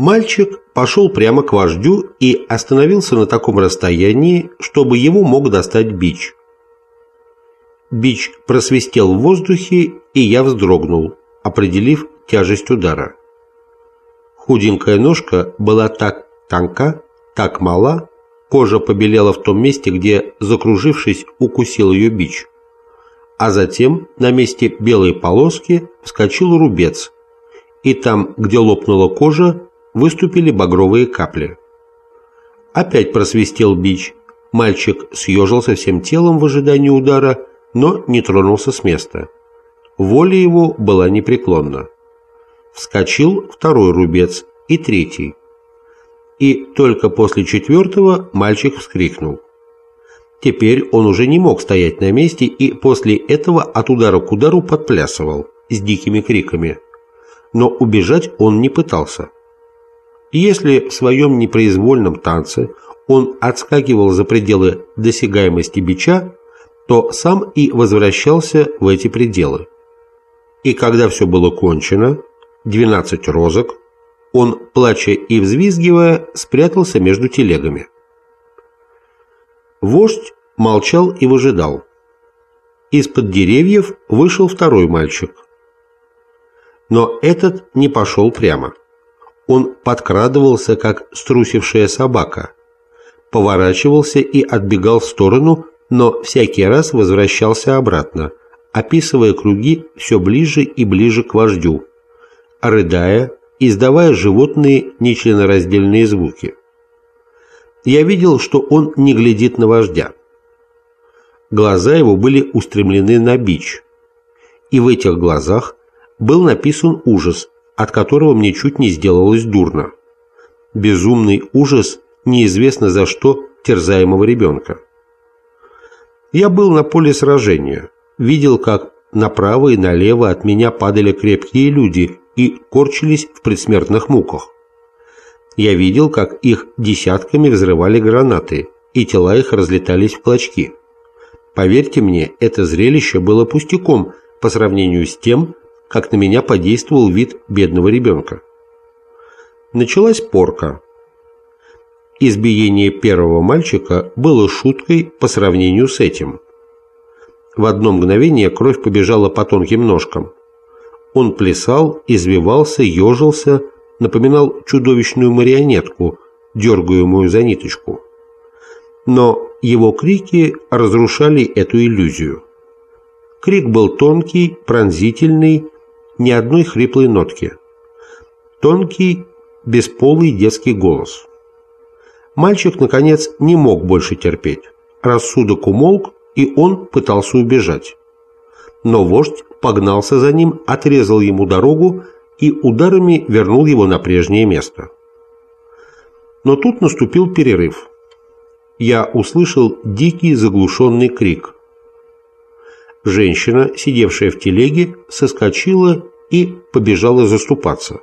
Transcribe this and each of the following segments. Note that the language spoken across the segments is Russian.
Мальчик пошел прямо к вождю и остановился на таком расстоянии, чтобы его мог достать бич. Бич просвистел в воздухе, и я вздрогнул, определив тяжесть удара. Худенькая ножка была так тонка, так мала, кожа побелела в том месте, где, закружившись, укусил ее бич. А затем на месте белой полоски вскочил рубец, и там, где лопнула кожа, выступили багровые капли. Опять просвистел бич. Мальчик съежился всем телом в ожидании удара, но не тронулся с места. Воля его была непреклонна. Вскочил второй рубец и третий. И только после четвертого мальчик вскрикнул. Теперь он уже не мог стоять на месте и после этого от удара к удару подплясывал с дикими криками. Но убежать он не пытался. Если в своем непроизвольном танце он отскакивал за пределы досягаемости бича, то сам и возвращался в эти пределы. И когда все было кончено, 12 розок, он, плача и взвизгивая, спрятался между телегами. Вождь молчал и выжидал. Из-под деревьев вышел второй мальчик. Но этот не пошел прямо. Он подкрадывался, как струсившая собака, поворачивался и отбегал в сторону, но всякий раз возвращался обратно, описывая круги все ближе и ближе к вождю, рыдая, издавая животные нечленораздельные звуки. Я видел, что он не глядит на вождя. Глаза его были устремлены на бич, и в этих глазах был написан ужас, от которого мне чуть не сделалось дурно. Безумный ужас неизвестно за что терзаемого ребенка. Я был на поле сражения, видел, как направо и налево от меня падали крепкие люди и корчились в предсмертных муках. Я видел, как их десятками взрывали гранаты, и тела их разлетались в клочки. Поверьте мне, это зрелище было пустяком по сравнению с тем, как на меня подействовал вид бедного ребенка. Началась порка. Избиение первого мальчика было шуткой по сравнению с этим. В одно мгновение кровь побежала по тонким ножкам. Он плясал, извивался, ежился, напоминал чудовищную марионетку, дергаемую за ниточку. Но его крики разрушали эту иллюзию. Крик был тонкий, пронзительный, ни одной хриплой нотки. Тонкий, бесполый детский голос. Мальчик, наконец, не мог больше терпеть. Рассудок умолк, и он пытался убежать. Но вождь погнался за ним, отрезал ему дорогу и ударами вернул его на прежнее место. Но тут наступил перерыв. Я услышал дикий заглушенный крик. Женщина, сидевшая в телеге, соскочила и побежала заступаться.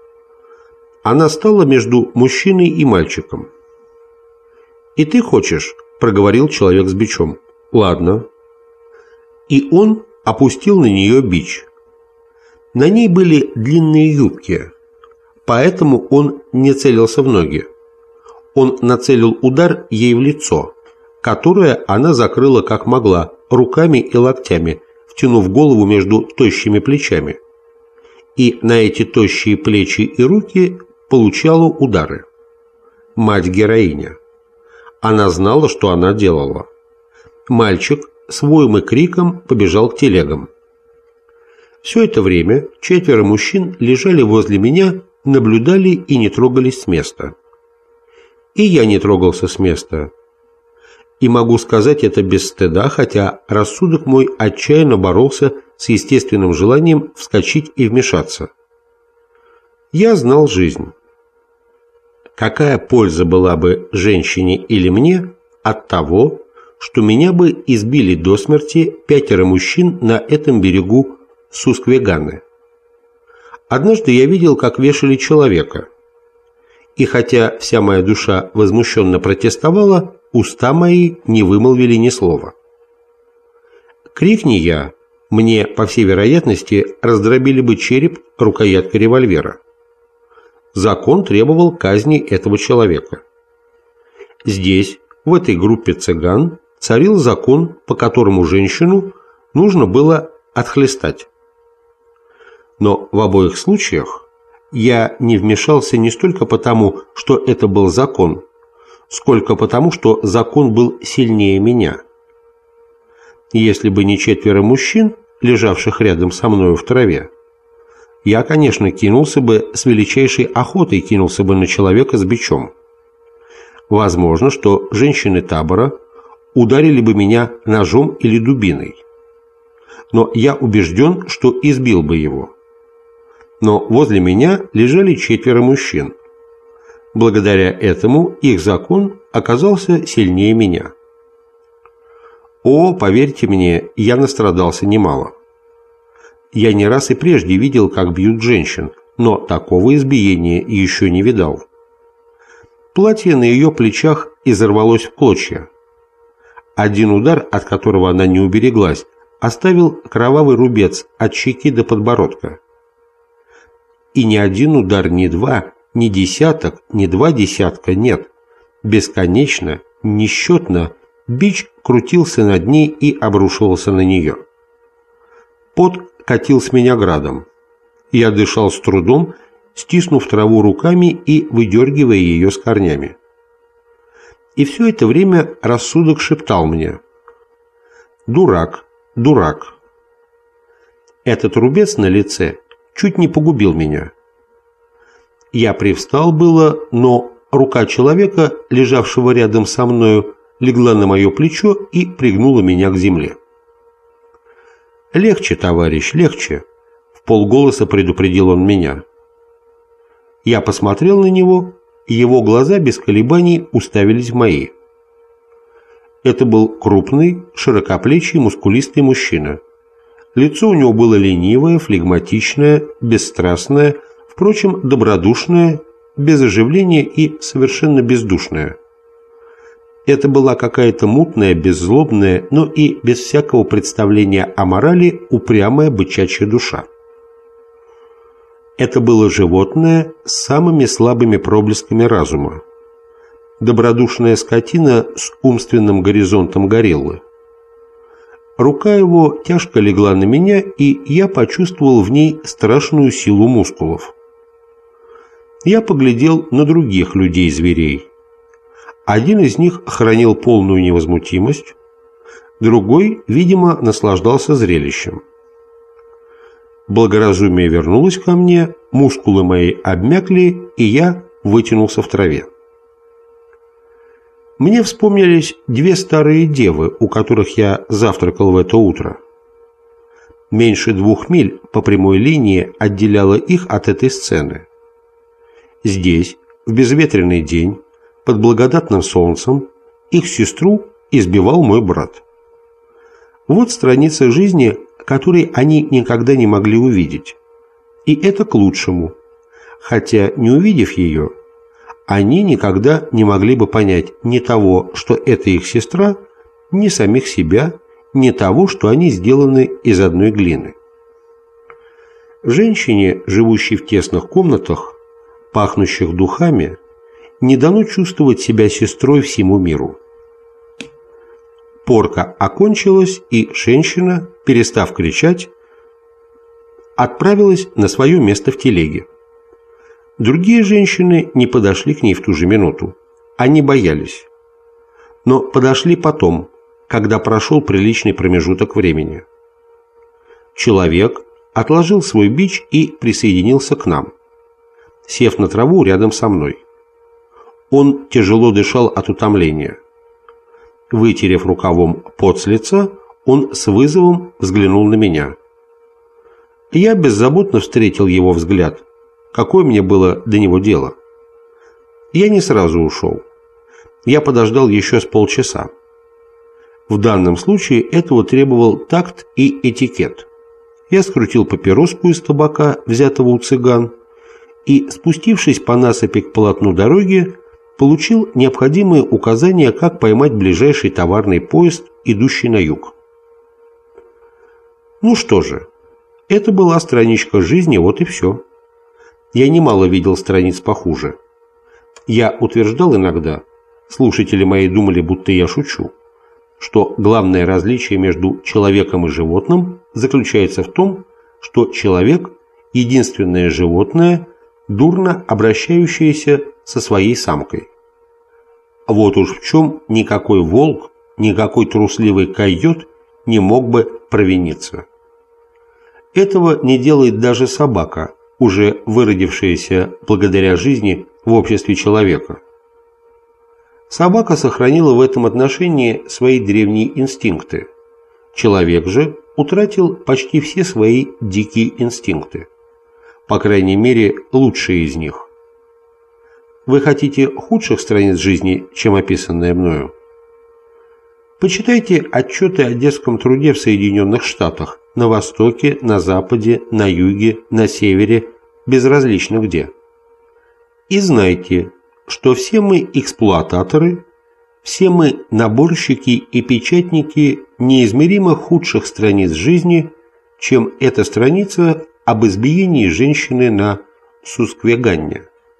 Она стала между мужчиной и мальчиком. «И ты хочешь?» – проговорил человек с бичом. «Ладно». И он опустил на нее бич. На ней были длинные юбки, поэтому он не целился в ноги. Он нацелил удар ей в лицо, которое она закрыла как могла, руками и локтями, втянув голову между тощими плечами. И на эти тощие плечи и руки получала удары. Мать-героиня. Она знала, что она делала. Мальчик с воем и криком побежал к телегам. Все это время 4 мужчин лежали возле меня, наблюдали и не трогались с места. И я не трогался с места. И могу сказать это без стыда, хотя рассудок мой отчаянно боролся с естественным желанием вскочить и вмешаться. Я знал жизнь. Какая польза была бы женщине или мне от того, что меня бы избили до смерти 5 мужчин на этом берегу Сусквеганы? Однажды я видел, как вешали человека. И хотя вся моя душа возмущенно протестовала, уста мои не вымолвили ни слова. Крикни я, мне, по всей вероятности, раздробили бы череп рукояткой револьвера. закон требовал казни этого человека. Здесь, в этой группе цыган, царил закон, по которому женщину нужно было отхлестать. Но в обоих случаях я не вмешался не столько потому, что это был закон, сколько потому, что закон был сильнее меня. Если бы не 4 мужчин, лежавших рядом со мною в траве, я, конечно, кинулся бы с величайшей охотой на человека с бичом. Возможно, что женщины табора ударили бы меня ножом или дубиной. Но я убежден, что избил бы его. Но возле меня лежали 4 мужчин. Благодаря этому их закон оказался сильнее меня. О, поверьте мне, я настрадался немало. Я не раз и прежде видел, как бьют женщин, но такого избиения еще не видал. Платье на ее плечах изорвалось в клочья. Один удар, от которого она не убереглась, оставил кровавый рубец от щеки до подбородка. И ни один удар, ни 2, ни десяток, ни 2 десятка нет. Бесконечно, несчетно бич крутился над ней и обрушивался на нее. Пот катил с меня градом. Я дышал с трудом, стиснув траву руками и выдергивая ее с корнями. И все это время рассудок шептал мне: «Дурак, дурак». Этот рубец на лице чуть не погубил меня. Я привстал было, но рука человека, лежавшего рядом со мною, легла на мое плечо и пригнула меня к земле. «Легче, товарищ, легче», — вполголоса предупредил он меня. Я посмотрел на него, и его глаза без колебаний уставились в мои. Это был крупный, широкоплечий, мускулистый мужчина. Лицо у него было ленивое, флегматичное, бесстрастное, впрочем, добродушное, без оживления и совершенно бездушное. Это была какая-то мутная, беззлобная, но и без всякого представления о морали упрямая бычачья душа. Это было животное с самыми слабыми проблесками разума. Добродушная скотина с умственным горизонтом гориллы. Рука его тяжко легла на меня, и я почувствовал в ней страшную силу мускулов. Я поглядел на других людей-зверей. Один из них хранил полную невозмутимость, другой, видимо, наслаждался зрелищем. Благоразумие вернулось ко мне, мускулы мои обмякли, и я вытянулся в траве. Мне вспомнились 2 старые девы, у которых я завтракал в это утро. Меньше 2 миль по прямой линии отделяло их от этой сцены. Здесь, в безветренный день, под благодатным солнцем, их сестру избивал мой брат. Вот страница жизни, которой они никогда не могли увидеть. И это к лучшему. Хотя, не увидев ее, они никогда не могли бы понять ни того, что это их сестра, ни самих себя, ни того, что они сделаны из одной глины. Женщине, живущей в тесных комнатах, пахнущих духами, не дано чувствовать себя сестрой всему миру. Порка окончилась, и женщина, перестав кричать, отправилась на свое место в телеге. Другие женщины не подошли к ней в ту же минуту. Они боялись. Но подошли потом, когда прошел приличный промежуток времени. Человек отложил свой бич и присоединился к нам, сев на траву рядом со мной. Он тяжело дышал от утомления. Вытерев рукавом пот с лица, он с вызовом взглянул на меня. Я беззаботно встретил его взгляд. Какое мне было до него дело? Я не сразу ушел. Я подождал еще с полчаса. В данном случае этого требовал такт и этикет. Я скрутил папироску из табака, взятого у цыган, и, спустившись по насыпи к полотну дороги, получил необходимые указания, как поймать ближайший товарный поезд, идущий на юг. Ну что же, это была страничка жизни, вот и все. я немало видел страниц похуже. Я утверждал иногда, слушатели мои думали, будто я шучу, что главное различие между человеком и животным заключается в том, что человек – единственное животное, дурно обращающееся со своей самкой. Вот уж в чем никакой волк, никакой трусливый койот не мог бы провиниться. Этого не делает даже собака, уже выродившаяся благодаря жизни в обществе человека. Собака сохранила в этом отношении свои древние инстинкты. Человек же утратил почти все свои дикие инстинкты. По крайней мере, лучшие из них. Вы хотите худших страниц жизни, чем описанное мною? Почитайте отчеты о детском труде в Соединенных Штатах, на Востоке, на Западе, на Юге, на Севере, безразлично где. И знайте, что все мы эксплуататоры, все мы наборщики и печатники неизмеримо худших страниц жизни, чем эта страница об избиении женщины на Сусквеганне.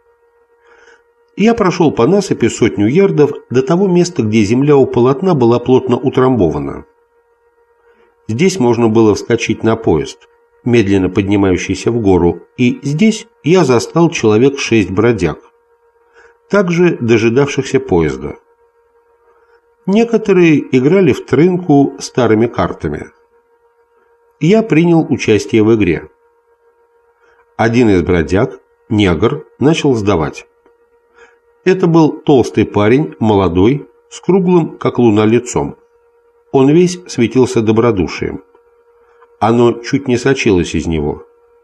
Я прошел по насыпи 100 ярдов до того места, где земля у полотна была плотно утрамбована. Здесь можно было вскочить на поезд, медленно поднимающийся в гору, и здесь я застал человек 6 бродяг, также дожидавшихся поезда. Некоторые играли в трынку старыми картами. Я принял участие в игре. Один из бродяг, негр, начал сдавать. Это был толстый парень, молодой, с круглым, как луна, лицом. Он весь светился добродушием. Оно чуть не сочилось из него.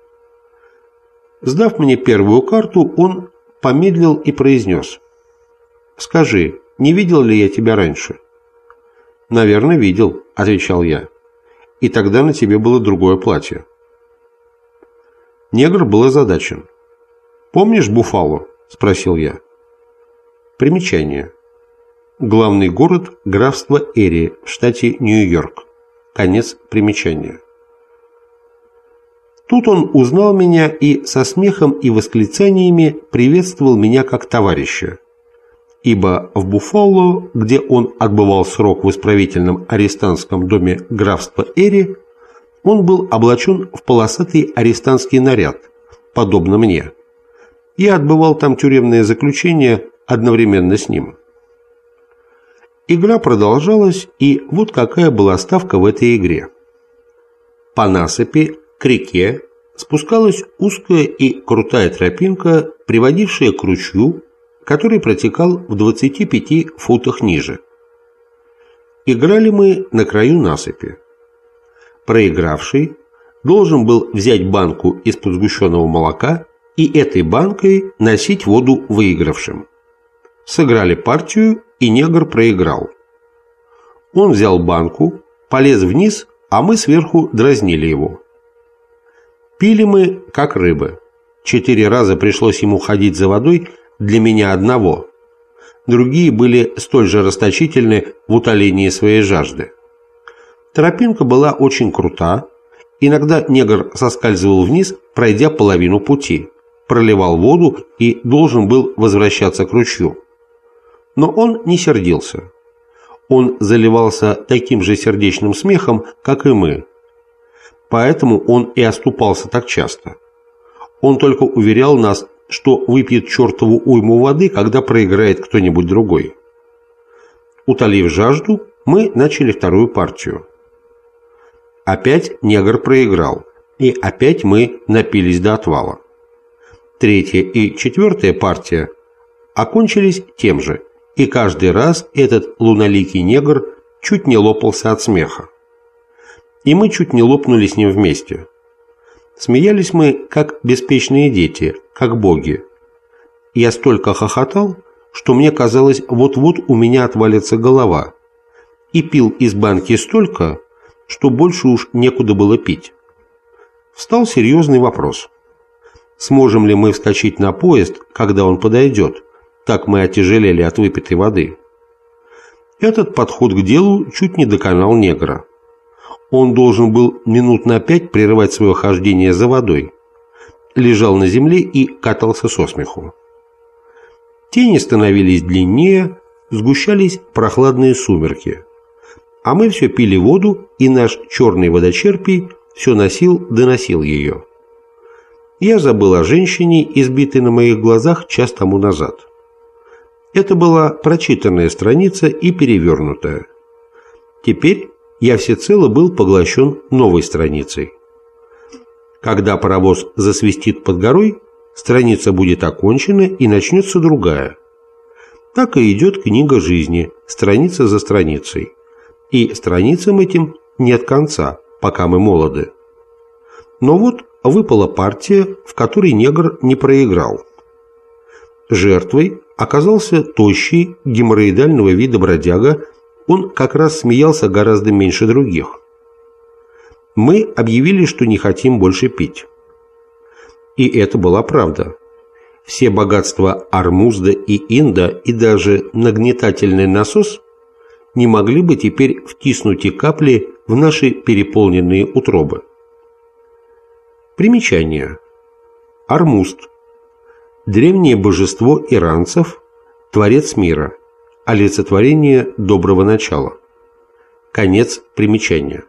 Сдав мне первую карту, он помедлил и произнес: «Скажи, не видел ли я тебя раньше?» «Наверное, видел», — отвечал я. «И тогда на тебе было другое платье». Негр был озадачен. «Помнишь Буффало?» — спросил я. Примечание. Главный город графства Эри в штате Нью-Йорк. Конец примечания. Тут он узнал меня и со смехом и восклицаниями приветствовал меня как товарища, ибо в Буффало, где он отбывал срок в исправительном арестантском доме графства Эри, он был облачен в полосатый арестантский наряд, подобно мне. Я отбывал там тюремное заключение одновременно с ним. Игра продолжалась, и вот какая была ставка в этой игре. По насыпи к реке спускалась узкая и крутая тропинка, приводившая к ручью, который протекал в 25 футах ниже. Играли мы на краю насыпи. Проигравший должен был взять банку из-под сгущенного молока и этой банкой носить воду выигравшим. Сыграли партию, и негр проиграл. Он взял банку, полез вниз, а мы сверху дразнили его. Пили мы, как рыбы. 4 раза пришлось ему ходить за водой для меня одного. Другие были столь же расточительны в утолении своей жажды. Тропинка была очень крута. Иногда негр соскальзывал вниз, пройдя половину пути, проливал воду и должен был возвращаться к ручью. Но он не сердился. Он заливался таким же сердечным смехом, как и мы. Поэтому он и оступался так часто. Он только уверял нас, что выпьет чертову уйму воды, когда проиграет кто-нибудь другой. Утолив жажду, мы начали вторую партию. Опять негр проиграл, и опять мы напились до отвала. Третья и четвертая партия окончились тем же, и каждый раз этот луноликий негр чуть не лопался от смеха. И мы чуть не лопнули с ним вместе. Смеялись мы, как беспечные дети, как боги. Я столько хохотал, что мне казалось, вот-вот у меня отвалится голова. И пил из банки столько, что больше уж некуда было пить. Встал серьезный вопрос. Сможем ли мы вскочить на поезд, когда он подойдет? Так мы отяжелели от выпитой воды. Этот подход к делу чуть не доконал негра. Он должен был минут на 5 прерывать свое хождение за водой. лежал на земле и катался со смеху. Тени становились длиннее, сгущались прохладные сумерки. А мы все пили воду, и наш черный водочерпий все носил ее. Я забыл о женщине, избитой на моих глазах час тому назад. Это была прочитанная страница и перевернутая. Теперь я всецело был поглощен новой страницей. Когда паровоз засвистит под горой, страница будет окончена и начнется другая. Так и идет книга жизни, страница за страницей. И страницам этим нет конца, пока мы молоды. Но вот выпала партия, в которой негр не проиграл. Жертвой оказался тощий, геморроидального вида бродяга, он как раз смеялся гораздо меньше других. Мы объявили, что не хотим больше пить. И это была правда. Все богатства Ормузда и Инда и даже нагнетательный насос не могли бы теперь втиснуть и капли в наши переполненные утробы. Примечание. Ормузд. Древнее божество иранцев, творец мира, олицетворение доброго начала. Конец примечания.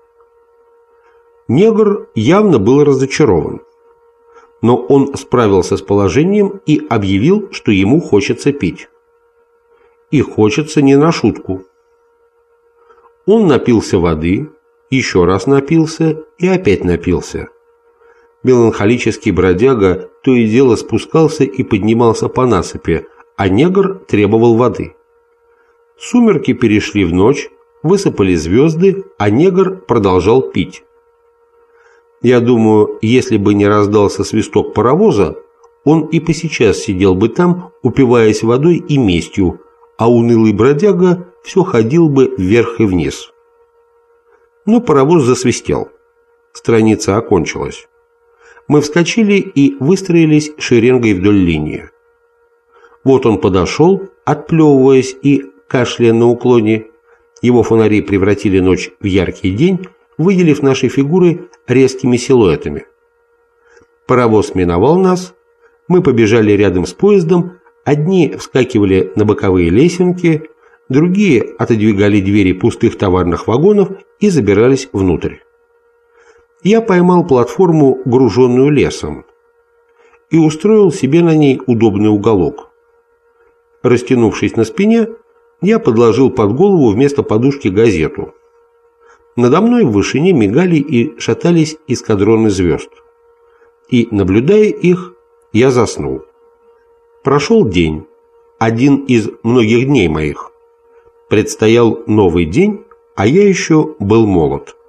Негр явно был разочарован, но он справился с положением и объявил, что ему хочется пить. И хочется не на шутку. Он напился воды, еще раз напился и опять напился. Меланхолический бродяга то и дело спускался и поднимался по насыпи, а негр требовал воды. Сумерки перешли в ночь, высыпали звезды, а негр продолжал пить. Я думаю, если бы не раздался свисток паровоза, он и посейчас сидел бы там, упиваясь водой и местью, а унылый бродяга все ходил бы вверх и вниз. Но паровоз засвистел. Страница окончилась. Мы вскочили и выстроились шеренгой вдоль линии. Вот он подошел, отплевываясь и кашляя на уклоне. Его фонари превратили ночь в яркий день, выделив наши фигуры резкими силуэтами. Паровоз миновал нас, мы побежали рядом с поездом, одни вскакивали на боковые лесенки, другие отодвигали двери пустых товарных вагонов и забирались внутрь. Я поймал платформу, груженную лесом, и устроил себе на ней удобный уголок. Растянувшись на спине, я подложил под голову вместо подушки газету. Надо мной в вышине мигали и шатались эскадроны звезд. И, наблюдая их, я заснул. Прошел день, один из многих дней моих. Предстоял новый день, а я еще был молод.